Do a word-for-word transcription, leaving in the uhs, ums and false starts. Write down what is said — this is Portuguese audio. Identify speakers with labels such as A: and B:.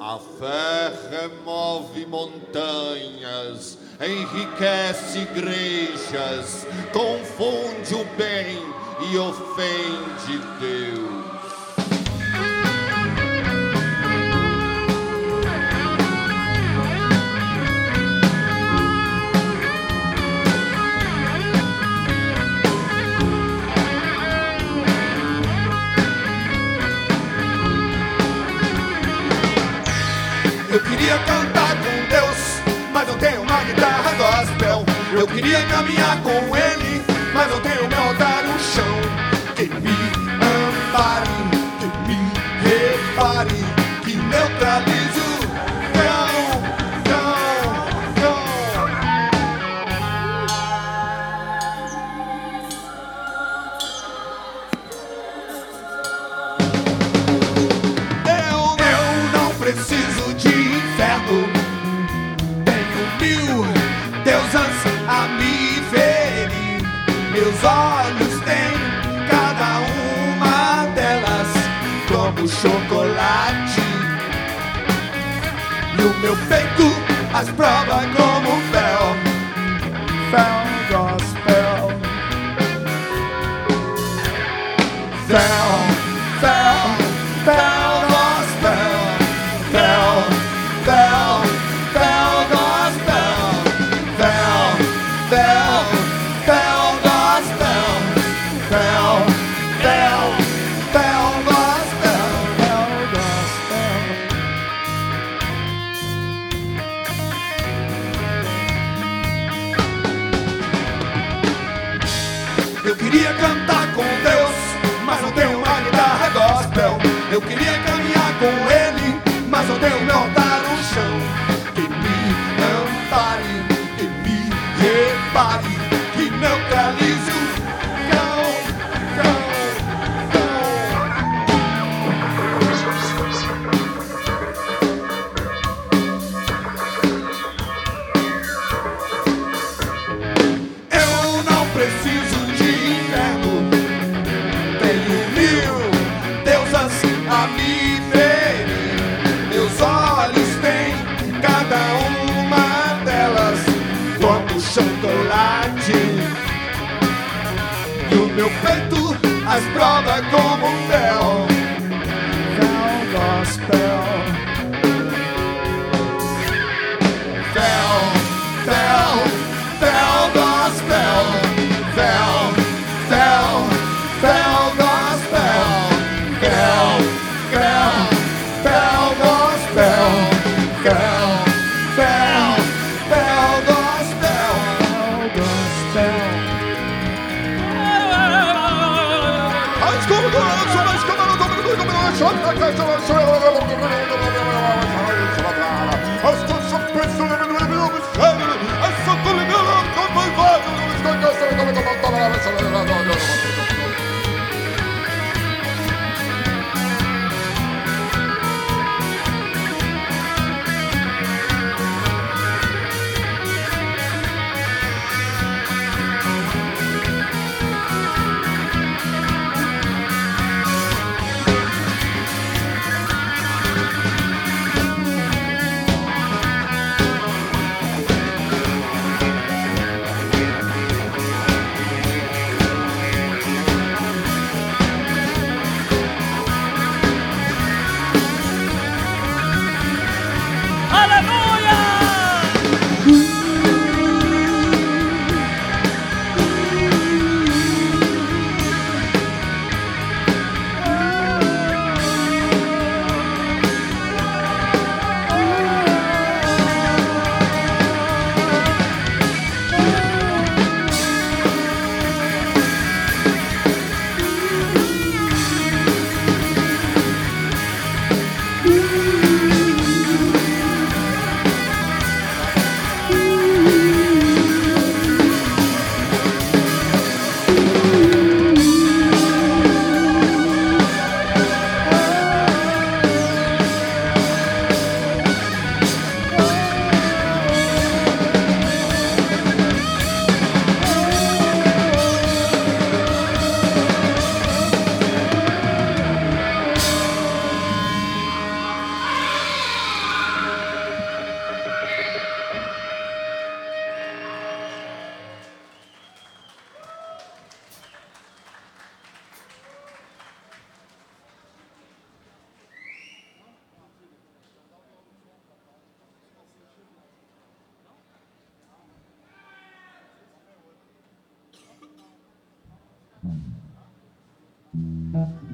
A: A fé remove montanhas, enriquece igrejas, confunde o bem e ofende Deus.
B: Eu queria cantar com Deus, mas não tenho uma guitarra gospel. Eu queria caminhar com Ele, mas não tenho meu altar no chão. Que me ampare, que me repare, que neutralize o cão, cão, cão. Eu, eu não preciso de inferno. Tenho mil deusas a me verem. Meus olhos têm cada uma delas como chocolate. E o meu peito as prova como fel. Fel gospel. Fel, fel, fel gospel. Fel, fel, fel gospel. Fel, fel, fel gospel. Fel, fel, fel gospel. Fel gospel. Eu queria cantar com Deus, mas não tenho uma guitarra gospel. Eu queria caminhar com Ele, mas não tenho meu altar no chão. Que me ampare, que me repare, que neutralize o cão, cão, cão. Eu não preciso de inferno. Tenho mil deusas a me verem. Meus olhos têm cada uma delas como chocolate. E o meu peito as prova como um fel. Fel gospel. Fel, fel, fel gospel. Fel, fel, fel gospel. Fel, fel, fel gospel. Fel, fel, fel gospel. Fel gospel.
C: Thank